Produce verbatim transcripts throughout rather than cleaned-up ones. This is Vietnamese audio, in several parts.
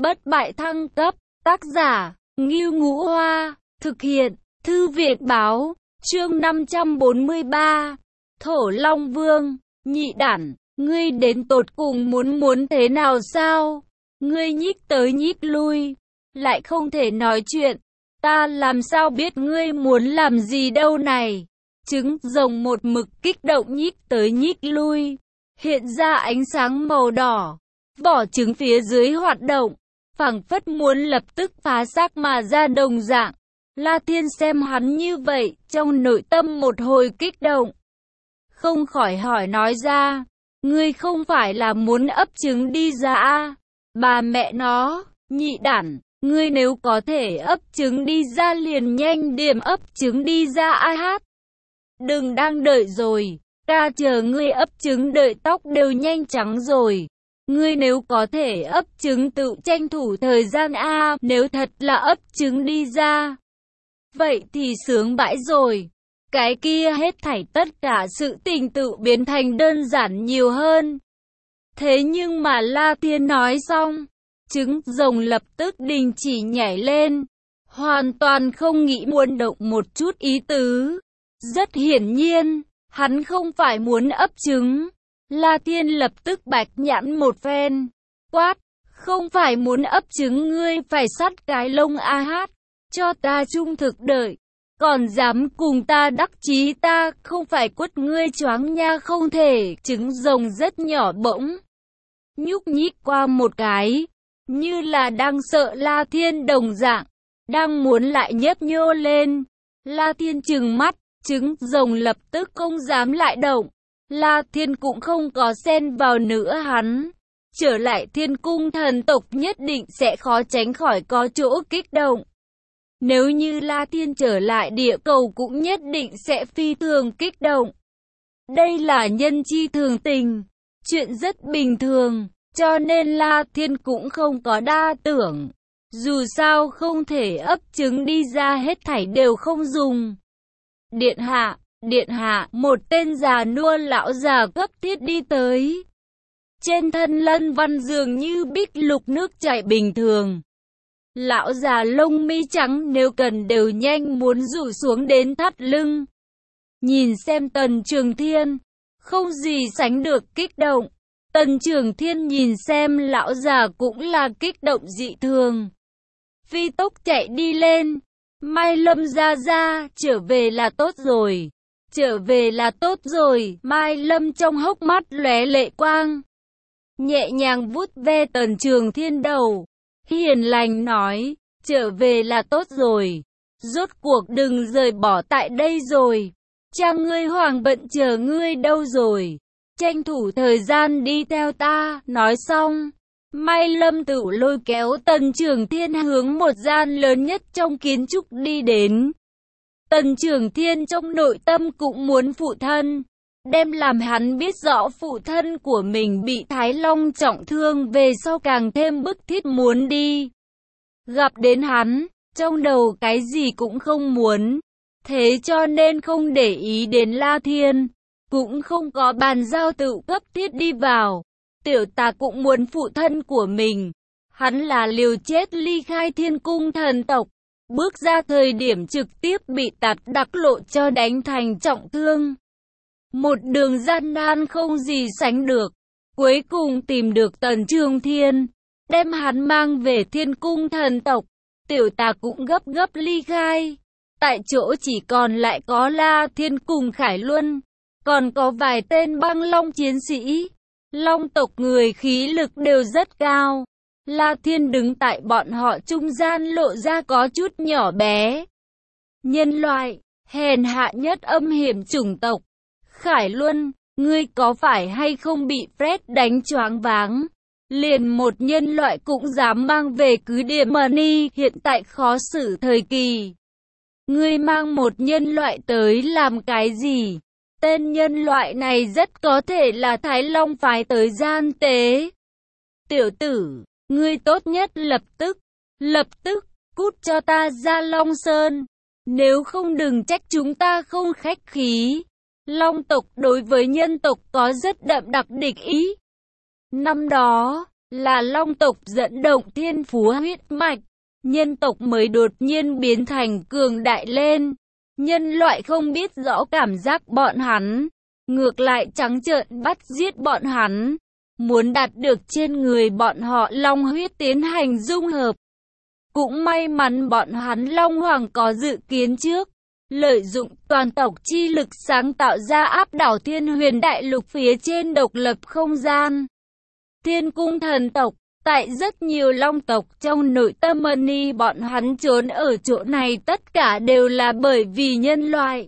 bất bại thăng cấp, tác giả, Ngưu Ngũ Hoa, thực hiện, Thư viện Báo, chương năm trăm bốn mươi ba, Thổ Long Vương, nhị đản, ngươi đến tột cùng muốn muốn thế nào sao? Ngươi nhích tới nhích lui, lại không thể nói chuyện, ta làm sao biết ngươi muốn làm gì đâu này? Trứng rồng một mực kích động nhích tới nhích lui, hiện ra ánh sáng màu đỏ, vỏ trứng phía dưới hoạt động, phảng phất muốn lập tức phá xác mà ra đồng dạng. La Thiên xem hắn như vậy, trong nội tâm một hồi kích động, không khỏi hỏi nói ra, ngươi không phải là muốn ấp trứng đi ra à? Bà mẹ nó, nhị đản, ngươi nếu có thể ấp trứng đi ra liền nhanh điểm ấp trứng đi ra ai hát. Đừng đang đợi rồi, ta chờ ngươi ấp trứng đợi tóc đều nhanh trắng rồi. Ngươi nếu có thể ấp trứng tự tranh thủ thời gian a, nếu thật là ấp trứng đi ra, vậy thì sướng bãi rồi. Cái kia hết thảy tất cả sự tình tự biến thành đơn giản nhiều hơn. Thế nhưng mà La Thiên nói xong, trứng rồng lập tức đình chỉ nhảy lên, hoàn toàn không nghĩ muốn động một chút ý tứ. Rất hiển nhiên, hắn không phải muốn ấp trứng. La Thiên lập tức bạch nhãn một phen, quát, không phải muốn ấp trứng ngươi phải sắt cái lông a hát, cho ta trung thực đợi, còn dám cùng ta đắc chí ta không phải quất ngươi choáng nha không thể. Trứng rồng rất nhỏ bỗng nhúc nhích qua một cái, như là đang sợ La Thiên đồng dạng, đang muốn lại nhấp nhô lên. La Thiên trừng mắt, trứng rồng lập tức không dám lại động. La Thiên cũng không có xen vào nữa hắn. Trở lại Thiên Cung thần tộc nhất định sẽ khó tránh khỏi có chỗ kích động. Nếu như La Thiên trở lại địa cầu cũng nhất định sẽ phi thường kích động. Đây là nhân chi thường tình, chuyện rất bình thường, cho nên La Thiên cũng không có đa tưởng. Dù sao không thể ấp trứng đi ra hết thảy đều không dùng. Điện hạ, điện hạ, một tên già nua lão già cấp thiết đi tới. Trên thân lân văn dường như bích lục nước chảy bình thường. Lão già lông mi trắng nếu cần đều nhanh muốn rủ xuống đến thắt lưng. Nhìn xem Tần Trường Thiên, không gì sánh được kích động. Tần Trường Thiên nhìn xem lão già cũng là kích động dị thường. Phi tốc chạy đi lên. Mai Lâm ra ra, trở về là tốt rồi. Trở về là tốt rồi. Mai Lâm trong hốc mắt lóe lệ quang, nhẹ nhàng vuốt ve Tần Trường Thiên đầu, hiền lành nói, trở về là tốt rồi. Rốt cuộc đừng rời bỏ tại đây rồi. Cha ngươi Hoàng bận chờ ngươi đâu rồi. Tranh thủ thời gian đi theo ta. Nói xong, Mai Lâm tự lôi kéo Tần Trường Thiên hướng một gian lớn nhất trong kiến trúc đi đến. Tần Trường Thiên trong nội tâm cũng muốn phụ thân, đem làm hắn biết rõ phụ thân của mình bị Thái Long trọng thương về sau càng thêm bức thiết muốn đi gặp đến hắn, trong đầu cái gì cũng không muốn, thế cho nên không để ý đến La Thiên, cũng không có bàn giao tự cấp thiết đi vào. Tiểu Tà cũng muốn phụ thân của mình, hắn là liều chết ly khai Thiên Cung thần tộc, bước ra thời điểm trực tiếp bị Tạp Đặc Lộ cho đánh thành trọng thương. Một đường gian nan không gì sánh được, cuối cùng tìm được Tần Trường Thiên, đem hắn mang về Thiên Cung thần tộc. Tiểu Tà cũng gấp gấp ly khai, tại chỗ chỉ còn lại có La Thiên cùng Khải Luân, còn có vài tên băng long chiến sĩ. Long tộc người khí lực đều rất cao. La Thiên đứng tại bọn họ trung gian lộ ra có chút nhỏ bé. Nhân loại, hèn hạ nhất âm hiểm chủng tộc. Khải Luân, ngươi có phải hay không bị Fred đánh choáng váng? Liền một nhân loại cũng dám mang về cứ điểm Money, hiện tại khó xử thời kỳ. Ngươi mang một nhân loại tới làm cái gì? Tên nhân loại này rất có thể là Thái Long phái tới gian tế. Tiểu tử, ngươi tốt nhất lập tức, lập tức, cút cho ta ra Long Sơn. Nếu không đừng trách chúng ta không khách khí. Long tộc đối với nhân tộc có rất đậm đặc địch ý. Năm đó, là long tộc dẫn động thiên phú huyết mạch, nhân tộc mới đột nhiên biến thành cường đại lên. Nhân loại không biết rõ cảm giác bọn hắn, ngược lại trắng trợn bắt giết bọn hắn, muốn đạt được trên người bọn họ long huyết tiến hành dung hợp. Cũng may mắn bọn hắn Long Hoàng có dự kiến trước, lợi dụng toàn tộc chi lực sáng tạo ra áp đảo Thiên Huyền Đại Lục phía trên độc lập không gian. Thiên cung thần tộc, tại rất nhiều long tộc trong nội tâm Mani bọn hắn trốn ở chỗ này tất cả đều là bởi vì nhân loại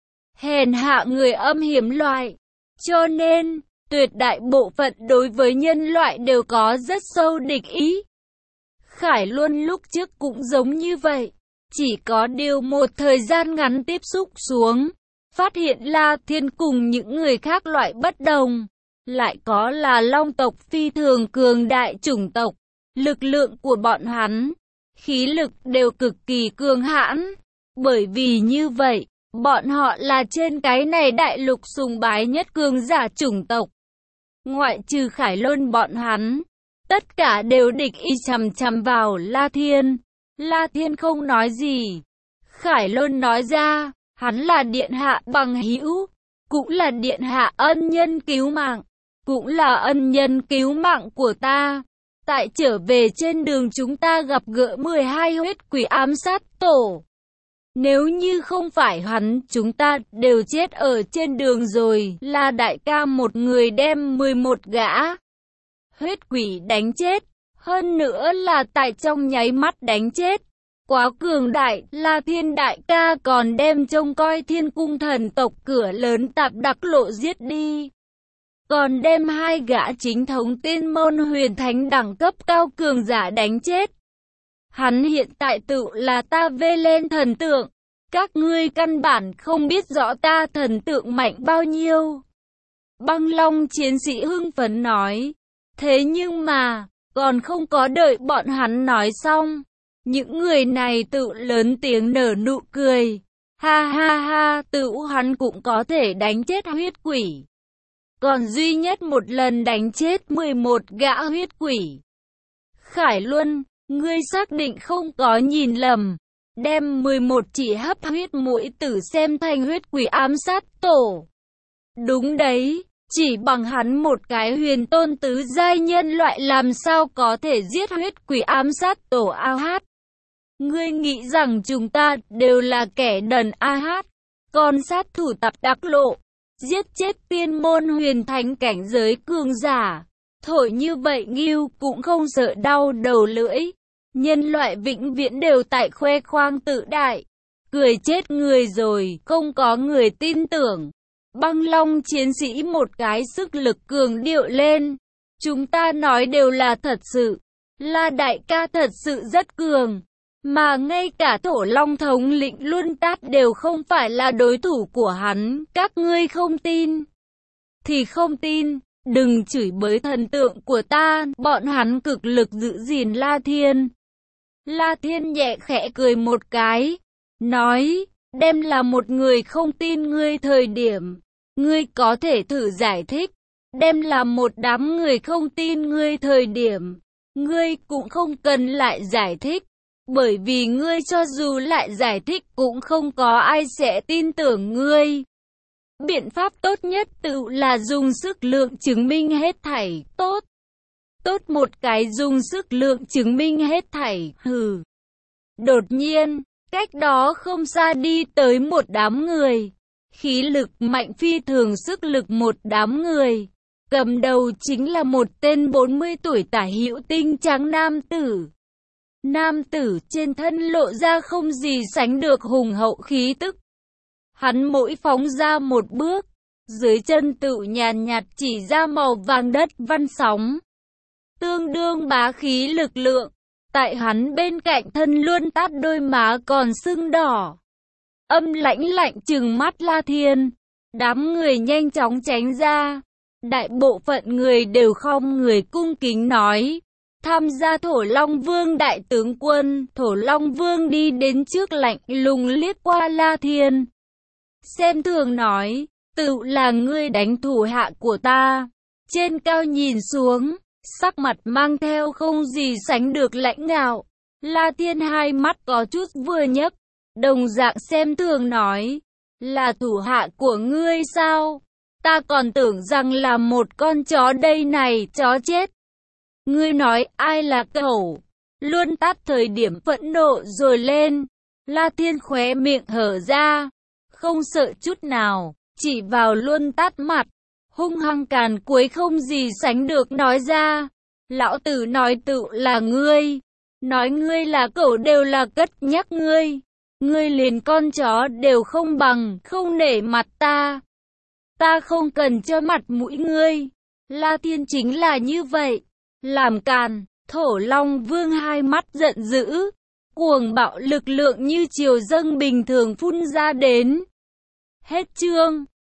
hèn hạ người âm hiểm loại, cho nên tuyệt đại bộ phận đối với nhân loại đều có rất sâu địch ý. Khải Luân lúc trước cũng giống như vậy, chỉ có điều một thời gian ngắn tiếp xúc xuống, phát hiện La Thiên cùng những người khác loại bất đồng, lại có là long tộc phi thường cường đại chủng tộc, lực lượng của bọn hắn, khí lực đều cực kỳ cường hãn, bởi vì như vậy, bọn họ là trên cái này đại lục sùng bái nhất cường giả chủng tộc. Ngoại trừ Khải Luân bọn hắn, tất cả đều địch ý chằm chằm vào La Thiên. La Thiên không nói gì. Khải Luân nói ra, hắn là điện hạ bằng hữu, cũng là điện hạ ân nhân cứu mạng, cũng là ân nhân cứu mạng của ta. Tại trở về trên đường chúng ta gặp gỡ mười hai huyết quỷ ám sát tổ. Nếu như không phải hắn, chúng ta đều chết ở trên đường rồi. La đại ca một người đem mười một gã huyết quỷ đánh chết, hơn nữa là tại trong nháy mắt đánh chết. Quá cường đại, La Thiên đại ca còn đem trông coi thiên cung thần tộc cửa lớn tạp đặc lộ giết đi. Còn đem hai gã chính thống tiên môn huyền thánh đẳng cấp cao cường giả đánh chết. Hắn hiện tại tự là ta vê lên thần tượng. Các ngươi căn bản không biết rõ ta thần tượng mạnh bao nhiêu. Băng Long chiến sĩ hưng phấn nói. Thế nhưng mà, còn không có đợi bọn hắn nói xong. Những người này tự lớn tiếng nở nụ cười. Ha ha ha, tự hắn cũng có thể đánh chết huyết quỷ. Còn duy nhất một lần đánh chết mười một gã huyết quỷ. Khải Luân, ngươi xác định không có nhìn lầm. Đem mười một chỉ hấp huyết mũi tử xem thành huyết quỷ ám sát tổ. Đúng đấy, chỉ bằng hắn một cái huyền tôn tứ giai nhân loại làm sao có thể giết huyết quỷ ám sát tổ a hát. Ngươi nghĩ rằng chúng ta đều là kẻ đần a hát, còn sát thủ tập đắc lộ, giết chết tiên môn huyền thánh cảnh giới cường giả. Thổi như vậy Ngưu cũng không sợ đau đầu lưỡi. Nhân loại vĩnh viễn đều tại khoe khoang tự đại, cười chết người rồi, không có người tin tưởng. Băng Long chiến sĩ một cái sức lực cường điệu lên, chúng ta nói đều là thật sự, La đại ca thật sự rất cường, mà ngay cả Thổ Long thống lĩnh Luân Tát đều không phải là đối thủ của hắn, các ngươi không tin thì không tin, đừng chửi bới thần tượng của ta, bọn hắn cực lực giữ gìn La Thiên. La Thiên nhẹ khẽ cười một cái, nói, đem là một người không tin ngươi thời điểm, ngươi có thể thử giải thích, đem là một đám người không tin ngươi thời điểm, ngươi cũng không cần lại giải thích, bởi vì ngươi cho dù lại giải thích cũng không có ai sẽ tin tưởng ngươi. Biện pháp tốt nhất tự là dùng sức lượng chứng minh hết thảy, tốt. Tốt một cái dùng sức lượng chứng minh hết thảy, hừ. Đột nhiên, cách đó không xa đi tới một đám người. Khí lực mạnh phi thường sức lực một đám người. Cầm đầu chính là một tên bốn mươi tuổi tả hữu tinh trắng nam tử. Nam tử trên thân lộ ra không gì sánh được hùng hậu khí tức. Hắn mỗi phóng ra một bước, dưới chân tự nhàn nhạt chỉ ra màu vàng đất văn sóng. Tương đương bá khí lực lượng, tại hắn bên cạnh thân luôn tát đôi má còn sưng đỏ. Âm lãnh lạnh trừng mắt La Thiên, đám người nhanh chóng tránh ra. Đại bộ phận người đều khom người cung kính nói, tham gia Thổ Long Vương đại tướng quân. Thổ Long Vương đi đến trước lạnh lùng liếc qua La Thiên. Xem thường nói, tự là ngươi đánh thủ hạ của ta. Trên cao nhìn xuống, sắc mặt mang theo không gì sánh được lãnh ngạo. La Thiên hai mắt có chút vừa nhấc, đồng dạng xem thường nói, là thủ hạ của ngươi sao? Ta còn tưởng rằng là một con chó đây này, chó chết. Ngươi nói ai là cẩu? Luôn tắt thời điểm phẫn nộ rồi lên. La Thiên khóe miệng hở ra, không sợ chút nào, chỉ vào luôn tắt mặt, hung hăng càn cuối không gì sánh được nói ra. Lão tử nói tự là ngươi, nói ngươi là cẩu đều là cất nhắc ngươi. Ngươi liền con chó đều không bằng, không nể mặt ta. Ta không cần cho mặt mũi ngươi. La Thiên chính là như vậy, làm càn. Thổ Long Vương hai mắt giận dữ, cuồng bạo lực lượng như triều dâng bình thường phun ra đến. Hết chương.